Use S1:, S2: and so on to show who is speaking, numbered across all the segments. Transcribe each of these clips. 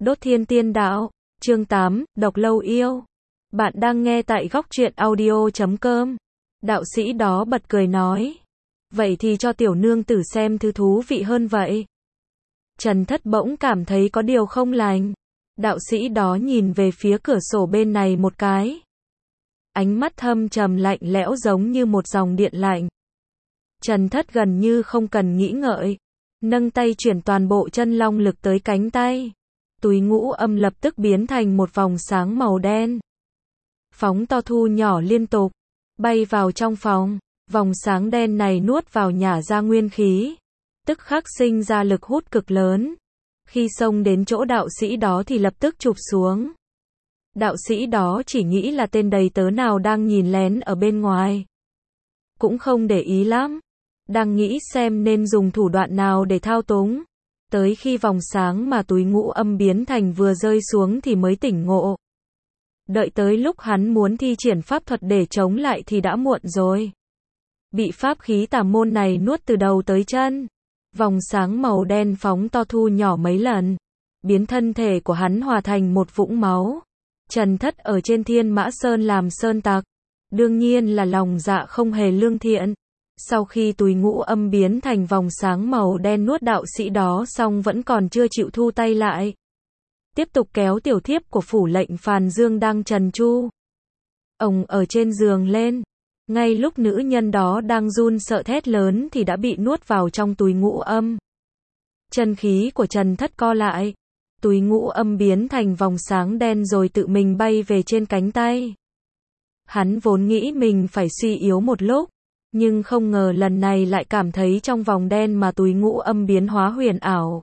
S1: Đốt Thiên Tiên Đạo, chương 8, Độc Lâu Yêu. Bạn đang nghe tại góc truyện audio.com. Đạo sĩ đó bật cười nói. Vậy thì cho tiểu nương tử xem thứ thú vị hơn vậy. Trần Thất bỗng cảm thấy có điều không lành. Đạo sĩ đó nhìn về phía cửa sổ bên này một cái. Ánh mắt thâm trầm lạnh lẽo giống như một dòng điện lạnh. Trần Thất gần như không cần nghĩ ngợi. Nâng tay chuyển toàn bộ chân long lực tới cánh tay. Túi ngũ âm lập tức biến thành một vòng sáng màu đen. Phóng to thu nhỏ liên tục. Bay vào trong phòng. Vòng sáng đen này nuốt vào nhả ra nguyên khí. Tức khắc sinh ra lực hút cực lớn. Khi xông đến chỗ đạo sĩ đó thì lập tức chụp xuống. Đạo sĩ đó chỉ nghĩ là tên đầy tớ nào đang nhìn lén ở bên ngoài. Cũng không để ý lắm. Đang nghĩ xem nên dùng thủ đoạn nào để thao túng. Tới khi vòng sáng mà túi ngũ âm biến thành vừa rơi xuống thì mới tỉnh ngộ. Đợi tới lúc hắn muốn thi triển pháp thuật để chống lại thì đã muộn rồi. Bị pháp khí tà môn này nuốt từ đầu tới chân. Vòng sáng màu đen phóng to thu nhỏ mấy lần. Biến thân thể của hắn hòa thành một vũng máu. Trần Thất ở trên Thiên Mã Sơn làm sơn tặc. Đương nhiên là lòng dạ không hề lương thiện. Sau khi túi ngũ âm biến thành vòng sáng màu đen nuốt đạo sĩ đó xong vẫn còn chưa chịu thu tay lại. Tiếp tục kéo tiểu thiếp của phủ lệnh Phàn Dương đang trần tru. Ông ở trên giường lên. Ngay lúc nữ nhân đó đang run sợ thét lớn thì đã bị nuốt vào trong túi ngũ âm. Chân khí của Trần Thất co lại. Túi ngũ âm biến thành vòng sáng đen rồi tự mình bay về trên cánh tay. Hắn vốn nghĩ mình phải suy yếu một lúc. Nhưng không ngờ lần này lại cảm thấy trong vòng đen mà túi ngũ âm biến hóa huyền ảo.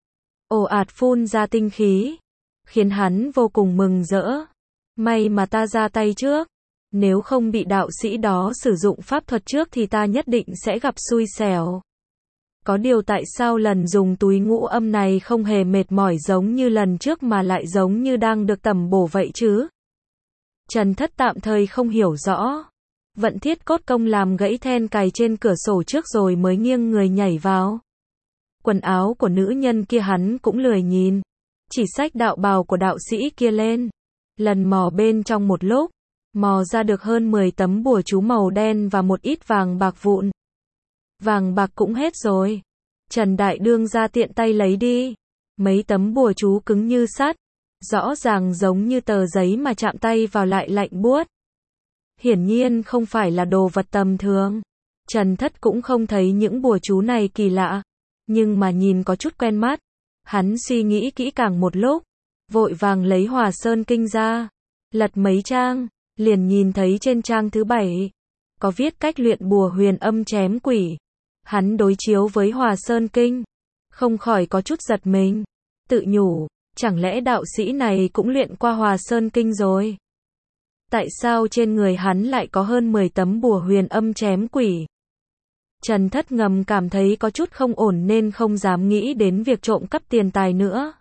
S1: Ồ ạt phun ra tinh khí. Khiến hắn vô cùng mừng rỡ. May mà ta ra tay trước. Nếu không bị đạo sĩ đó sử dụng pháp thuật trước thì ta nhất định sẽ gặp xui xẻo. Có điều tại sao lần dùng túi ngũ âm này không hề mệt mỏi giống như lần trước mà lại giống như đang được tẩm bổ vậy chứ? Trần Thất tạm thời không hiểu rõ. Vận Thiết Cốt Công làm gãy then cài trên cửa sổ trước rồi mới nghiêng người nhảy vào. Quần áo của nữ nhân kia hắn cũng lười nhìn. Chỉ xách đạo bào của đạo sĩ kia lên. Lần mò bên trong một lúc. Mò ra được hơn 10 tấm bùa chú màu đen và một ít vàng bạc vụn. Vàng bạc cũng hết rồi. Trần Đại Đương ra tiện tay lấy đi. Mấy tấm bùa chú cứng như sắt. Rõ ràng giống như tờ giấy mà chạm tay vào lại lạnh buốt. Hiển nhiên không phải là đồ vật tầm thường. Trần Thất cũng không thấy những bùa chú này kỳ lạ. Nhưng mà nhìn có chút quen mắt. Hắn suy nghĩ kỹ càng một lúc. Vội vàng lấy Hòa Sơn Kinh ra. Lật mấy trang. Liền nhìn thấy trên trang thứ 7. Có viết cách luyện bùa huyền âm chém quỷ. Hắn đối chiếu với Hòa Sơn Kinh. Không khỏi có chút giật mình. Tự nhủ. Chẳng lẽ đạo sĩ này cũng luyện qua Hòa Sơn Kinh rồi? Tại sao trên người hắn lại có hơn 10 tấm bùa huyền âm chém quỷ? Trần Thất ngầm cảm thấy có chút không ổn nên không dám nghĩ đến việc trộm cắp tiền tài nữa.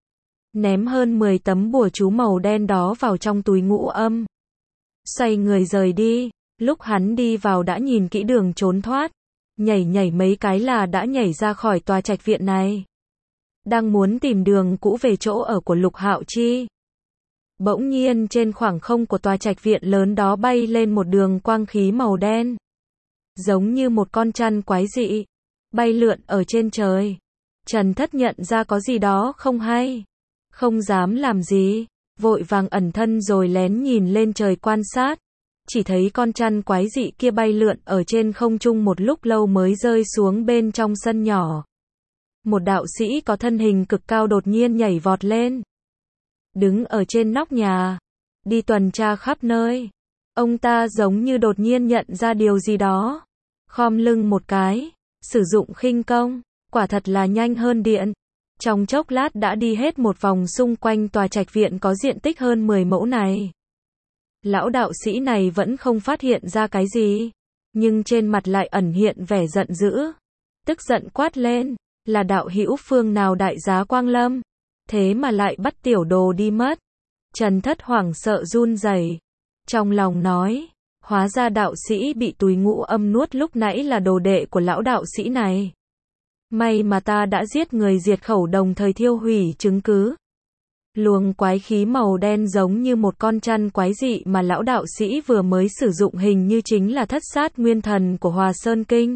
S1: Ném hơn 10 tấm bùa chú màu đen đó vào trong túi ngũ âm. Xoay người rời đi. Lúc hắn đi vào đã nhìn kỹ đường trốn thoát. Nhảy mấy cái là đã nhảy ra khỏi tòa trạch viện này. Đang muốn tìm đường cũ về chỗ ở của Lục Hạo Chi. Bỗng nhiên trên khoảng không của tòa trạch viện lớn đó bay lên một đường quang khí màu đen. Giống như một con chăn quái dị. Bay lượn ở trên trời. Trần Thất nhận ra có gì đó không hay. Không dám làm gì. Vội vàng ẩn thân rồi lén nhìn lên trời quan sát. Chỉ thấy con chăn quái dị kia bay lượn ở trên không trung một lúc lâu mới rơi xuống bên trong sân nhỏ. Một đạo sĩ có thân hình cực cao đột nhiên nhảy vọt lên. Đứng ở trên nóc nhà. Đi tuần tra khắp nơi. Ông ta giống như đột nhiên nhận ra điều gì đó. Khom lưng một cái. Sử dụng khinh công. Quả thật là nhanh hơn điện. Trong chốc lát đã đi hết một vòng xung quanh tòa trạch viện có diện tích hơn 10 mẫu này. Lão đạo sĩ này vẫn không phát hiện ra cái gì. Nhưng trên mặt lại ẩn hiện vẻ giận dữ. Tức giận quát lên. Là đạo hữu phương nào đại giá quang lâm. Thế mà lại bắt tiểu đồ đi mất. Trần Thất hoảng sợ run rẩy. Trong lòng nói. Hóa ra đạo sĩ bị túi ngũ âm nuốt lúc nãy là đồ đệ của lão đạo sĩ này. May mà ta đã giết người diệt khẩu đồng thời thiêu hủy chứng cứ. Luồng quái khí màu đen giống như một con trăn quái dị mà lão đạo sĩ vừa mới sử dụng hình như chính là thất sát nguyên thần của Hòa Sơn Kinh.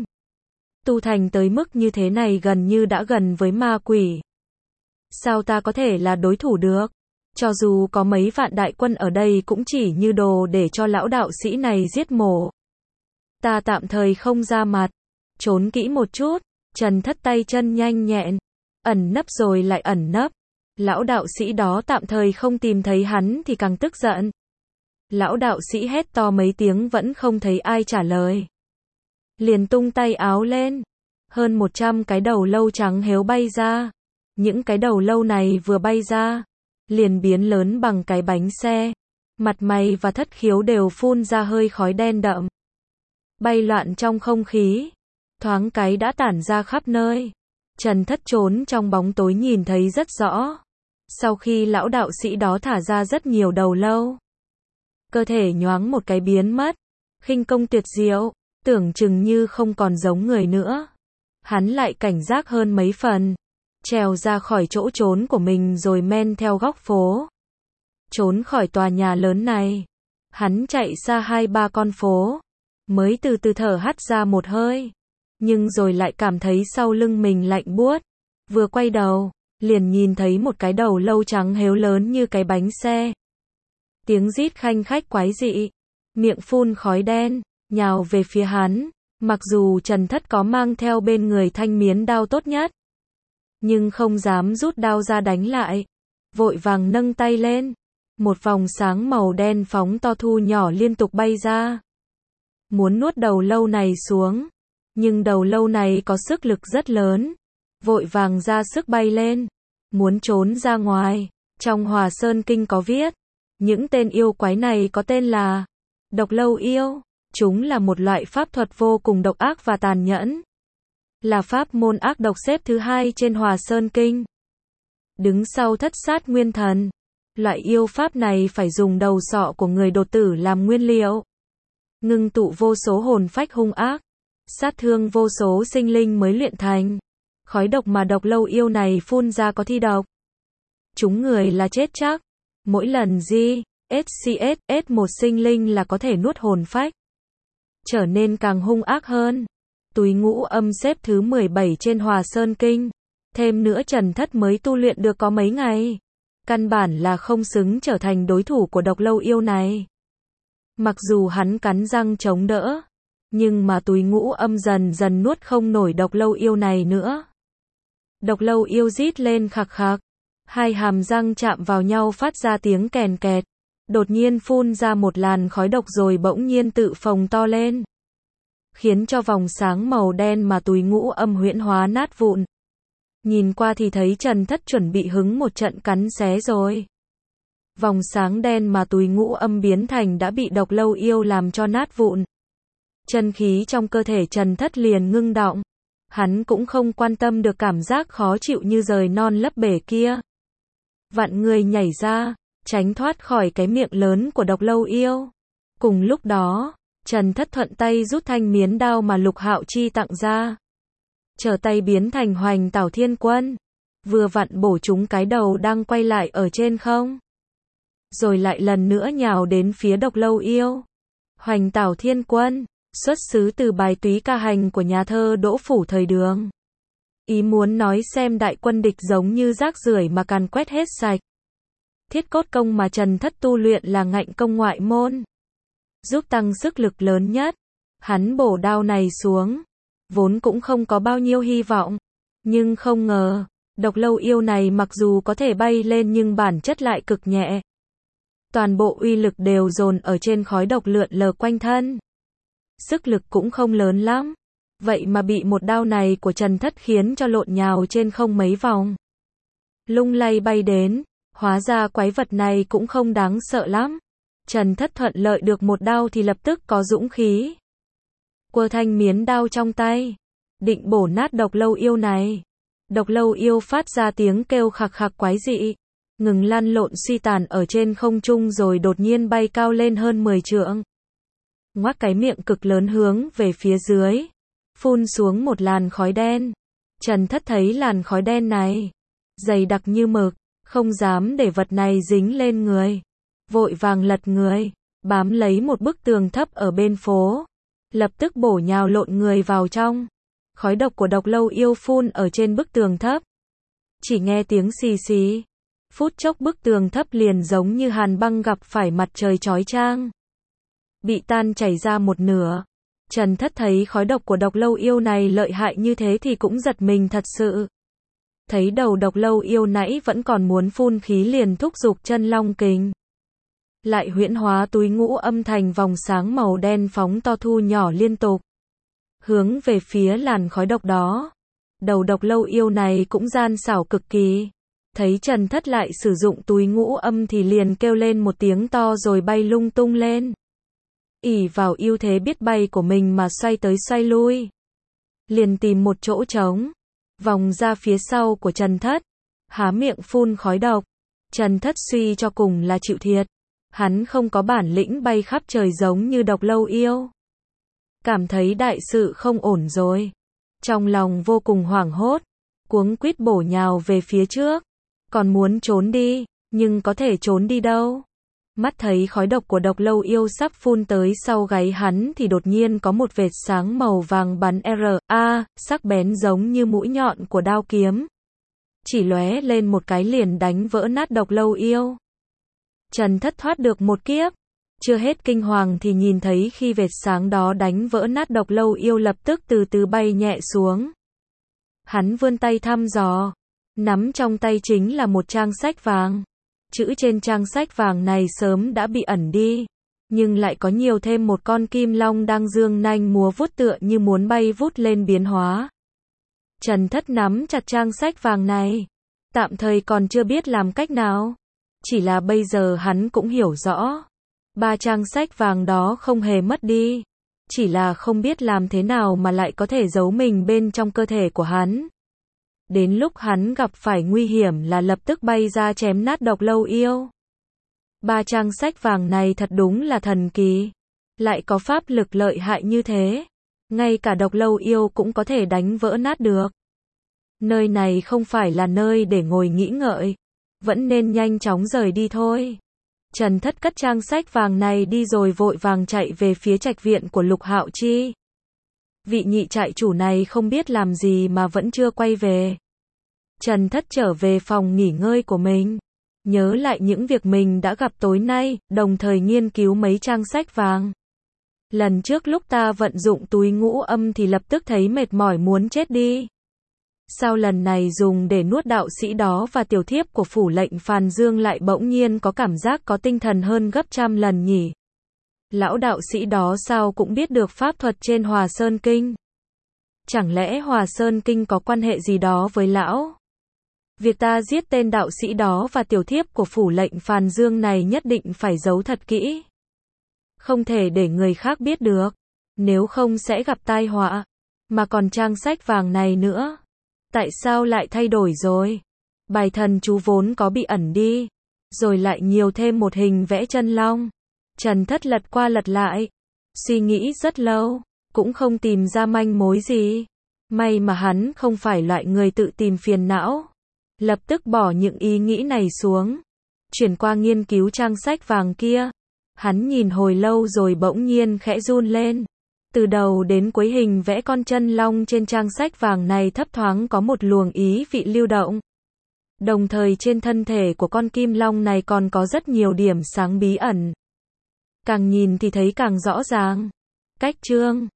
S1: Tu thành tới mức như thế này gần như đã gần với ma quỷ. Sao ta có thể là đối thủ được? Cho dù có mấy vạn đại quân ở đây cũng chỉ như đồ để cho lão đạo sĩ này giết mổ. Ta tạm thời không ra mặt, trốn kỹ một chút. Trần Thất tay chân nhanh nhẹn, ẩn nấp rồi lại ẩn nấp. Lão đạo sĩ đó tạm thời không tìm thấy hắn thì càng tức giận. Lão đạo sĩ hét to mấy tiếng vẫn không thấy ai trả lời. Liền tung tay áo lên. Hơn 100 cái đầu lâu trắng héo bay ra. Những cái đầu lâu này vừa bay ra, liền biến lớn bằng cái bánh xe. Mặt mày và thất khiếu đều phun ra hơi khói đen đậm. Bay loạn trong không khí. Thoáng cái đã tản ra khắp nơi. Trần Thất trốn trong bóng tối nhìn thấy rất rõ. Sau khi lão đạo sĩ đó thả ra rất nhiều đầu lâu, cơ thể nhoáng một cái biến mất. Khinh công tuyệt diệu, tưởng chừng như không còn giống người nữa. Hắn lại cảnh giác hơn mấy phần. Trèo ra khỏi chỗ trốn của mình rồi men theo góc phố. Trốn khỏi tòa nhà lớn này. Hắn chạy xa 2-3 con phố. Mới từ từ thở hắt ra một hơi. Nhưng rồi lại cảm thấy sau lưng mình lạnh buốt. Vừa quay đầu, liền nhìn thấy một cái đầu lâu trắng héo lớn như cái bánh xe. Tiếng rít khanh khách quái dị. Miệng phun khói đen, nhào về phía hắn. Mặc dù Trần Thất có mang theo bên người thanh miến đao tốt nhất, nhưng không dám rút đao ra đánh lại. Vội vàng nâng tay lên. Một vòng sáng màu đen phóng to thu nhỏ liên tục bay ra. Muốn nuốt đầu lâu này xuống. Nhưng đầu lâu này có sức lực rất lớn. Vội vàng ra sức bay lên. Muốn trốn ra ngoài. Trong Hòa Sơn Kinh có viết. Những tên yêu quái này có tên là độc lâu yêu. Chúng là một loại pháp thuật vô cùng độc ác và tàn nhẫn. Là pháp môn ác độc xếp thứ 2 trên Hòa Sơn Kinh. Đứng sau thất sát nguyên thần. Loại yêu pháp này phải dùng đầu sọ của người đột tử làm nguyên liệu. Ngưng tụ vô số hồn phách hung ác. Sát thương vô số sinh linh mới luyện thành. Khói độc mà độc lâu yêu này phun ra có thi độc. Chúng người là chết chắc. Mỗi lần SCS một sinh linh là có thể nuốt hồn phách. Trở nên càng hung ác hơn. Túy ngũ âm xếp thứ 17 trên Hòa Sơn Kinh. Thêm nữa Trần Thất mới tu luyện được có mấy ngày. Căn bản là không xứng trở thành đối thủ của độc lâu yêu này. Mặc dù hắn cắn răng chống đỡ, nhưng mà túy ngũ âm dần dần nuốt không nổi độc lâu yêu này nữa. Độc lâu yêu rít lên khạc khạc. Hai hàm răng chạm vào nhau phát ra tiếng kèn kẹt. Đột nhiên phun ra một làn khói độc rồi bỗng nhiên tự phồng to lên. Khiến cho vòng sáng màu đen mà túy ngũ âm huyễn hóa nát vụn. Nhìn qua thì thấy Trần Thất chuẩn bị hứng một trận cắn xé rồi. Vòng sáng đen mà túy ngũ âm biến thành đã bị độc lâu yêu làm cho nát vụn. Chân khí trong cơ thể Trần Thất liền ngưng đọng. Hắn cũng không quan tâm được cảm giác khó chịu như rời non lấp bể kia. Vặn người nhảy ra, tránh thoát khỏi cái miệng lớn của độc lâu yêu. Cùng lúc đó, Trần Thất thuận tay rút thanh miến đao mà Lục Hạo Chi tặng ra. Trở tay biến thành Hoành Tảo Thiên Quân. Vừa vặn bổ trúng cái đầu đang quay lại ở trên không. Rồi lại lần nữa nhào đến phía độc lâu yêu. Hoành Tảo Thiên Quân, xuất xứ từ bài túy ca hành của nhà thơ Đỗ Phủ thời Đường. Ý muốn nói xem đại quân địch giống như rác rưởi mà càn quét hết sạch. Thiết cốt công mà Trần Thất tu luyện là ngạnh công ngoại môn. Giúp tăng sức lực lớn nhất. Hắn bổ đao này xuống. Vốn cũng không có bao nhiêu hy vọng. Nhưng không ngờ, độc lâu yêu này mặc dù có thể bay lên nhưng bản chất lại cực nhẹ. Toàn bộ uy lực đều dồn ở trên khói độc lượn lờ quanh thân. Sức lực cũng không lớn lắm. Vậy mà bị một đao này của Trần Thất khiến cho lộn nhào trên không mấy vòng. Lung lay bay đến, hóa ra quái vật này cũng không đáng sợ lắm. Trần Thất thuận lợi được một đao thì lập tức có dũng khí. Quơ thanh miến đao trong tay, định bổ nát độc lâu yêu này. Độc lâu yêu phát ra tiếng kêu khạc khạc quái dị, ngừng lăn lộn suy tàn ở trên không trung rồi đột nhiên bay cao lên hơn 10 trượng. Ngoác cái miệng cực lớn hướng về phía dưới, phun xuống một làn khói đen. Trần Thất thấy làn khói đen này dày đặc như mực, Không dám để vật này dính lên người. Vội vàng lật người, bám lấy một bức tường thấp ở bên phố. Lập tức bổ nhào lộn người vào trong. Khói độc của độc lâu yêu phun ở trên bức tường thấp. Chỉ nghe tiếng xì xì. Phút chốc bức tường thấp liền giống như hàn băng gặp phải mặt trời chói chang. Bị tan chảy ra một nửa. Trần Thất thấy khói độc của độc lâu yêu này lợi hại như thế thì cũng giật mình thật sự. Thấy đầu độc lâu yêu nãy vẫn còn muốn phun khí liền thúc giục chân long kình. Lại huyễn hóa túi ngũ âm thành vòng sáng màu đen phóng to thu nhỏ liên tục. Hướng về phía làn khói độc đó. Đầu độc lâu yêu này cũng gian xảo cực kỳ. Thấy Trần Thất lại sử dụng túi ngũ âm thì liền kêu lên một tiếng to rồi bay lung tung lên. Ỷ vào ưu thế biết bay của mình mà xoay tới xoay lui. Liền tìm một chỗ trống. Vòng ra phía sau của Trần Thất. Há miệng phun khói độc. Trần Thất suy cho cùng là chịu thiệt. Hắn không có bản lĩnh bay khắp trời giống như độc lâu yêu. Cảm thấy đại sự không ổn rồi. Trong lòng vô cùng hoảng hốt. Cuống quýt bổ nhào về phía trước. Còn muốn trốn đi, nhưng có thể trốn đi đâu. Mắt thấy khói độc của độc lâu yêu sắp phun tới sau gáy hắn thì đột nhiên có một vệt sáng màu vàng bắn R.A. sắc bén giống như mũi nhọn của đao kiếm. Chỉ lóe lên một cái liền đánh vỡ nát độc lâu yêu. Trần Thất thoát được một kiếp. Chưa hết kinh hoàng thì nhìn thấy khi vệt sáng đó đánh vỡ nát độc lâu yêu lập tức từ từ bay nhẹ xuống. Hắn vươn tay thăm dò. Nắm trong tay chính là một trang sách vàng. Chữ trên trang sách vàng này sớm đã bị ẩn đi. Nhưng lại có nhiều thêm một con kim long đang dương nanh múa vuốt tựa như muốn bay vút lên biến hóa. Trần Thất nắm chặt trang sách vàng này. Tạm thời còn chưa biết làm cách nào. Chỉ là bây giờ hắn cũng hiểu rõ. 3 trang sách vàng đó không hề mất đi. Chỉ là không biết làm thế nào mà lại có thể giấu mình bên trong cơ thể của hắn. Đến lúc hắn gặp phải nguy hiểm là lập tức bay ra chém nát độc lâu yêu. 3 trang sách vàng này thật đúng là thần kỳ. Lại có pháp lực lợi hại như thế. Ngay cả độc lâu yêu cũng có thể đánh vỡ nát được. Nơi này không phải là nơi để ngồi nghĩ ngợi. Vẫn nên nhanh chóng rời đi thôi. Trần Thất cất trang sách vàng này đi rồi vội vàng chạy về phía trạch viện của Lục Hạo Chi. Vị nhị trại chủ này không biết làm gì mà vẫn chưa quay về. Trần Thất trở về phòng nghỉ ngơi của mình. Nhớ lại những việc mình đã gặp tối nay, đồng thời nghiên cứu mấy trang sách vàng. Lần trước lúc ta vận dụng túi ngũ âm thì lập tức thấy mệt mỏi muốn chết đi. Sao lần này dùng để nuốt đạo sĩ đó và tiểu thiếp của phủ lệnh Phàn Dương lại bỗng nhiên có cảm giác có tinh thần hơn gấp trăm lần nhỉ? Lão đạo sĩ đó sao cũng biết được pháp thuật trên Hòa Sơn Kinh? Chẳng lẽ Hòa Sơn Kinh có quan hệ gì đó với lão? Việc ta giết tên đạo sĩ đó và tiểu thiếp của phủ lệnh Phàn Dương này nhất định phải giấu thật kỹ. Không thể để người khác biết được. Nếu không sẽ gặp tai họa. Mà còn trang sách vàng này nữa. Tại sao lại thay đổi rồi? Bài thần chú vốn có bị ẩn đi. Rồi lại nhiều thêm một hình vẽ chân long. Trần Thất lật qua lật lại. Suy nghĩ rất lâu. Cũng không tìm ra manh mối gì. May mà hắn không phải loại người tự tìm phiền não. Lập tức bỏ những ý nghĩ này xuống. Chuyển qua nghiên cứu trang sách vàng kia. Hắn nhìn hồi lâu rồi bỗng nhiên khẽ run lên. Từ đầu đến cuối hình vẽ con chân long trên trang sách vàng này thấp thoáng có một luồng ý vị lưu động. Đồng thời trên thân thể của con kim long này còn có rất nhiều điểm sáng bí ẩn. Càng nhìn thì thấy càng rõ ràng. Cách chương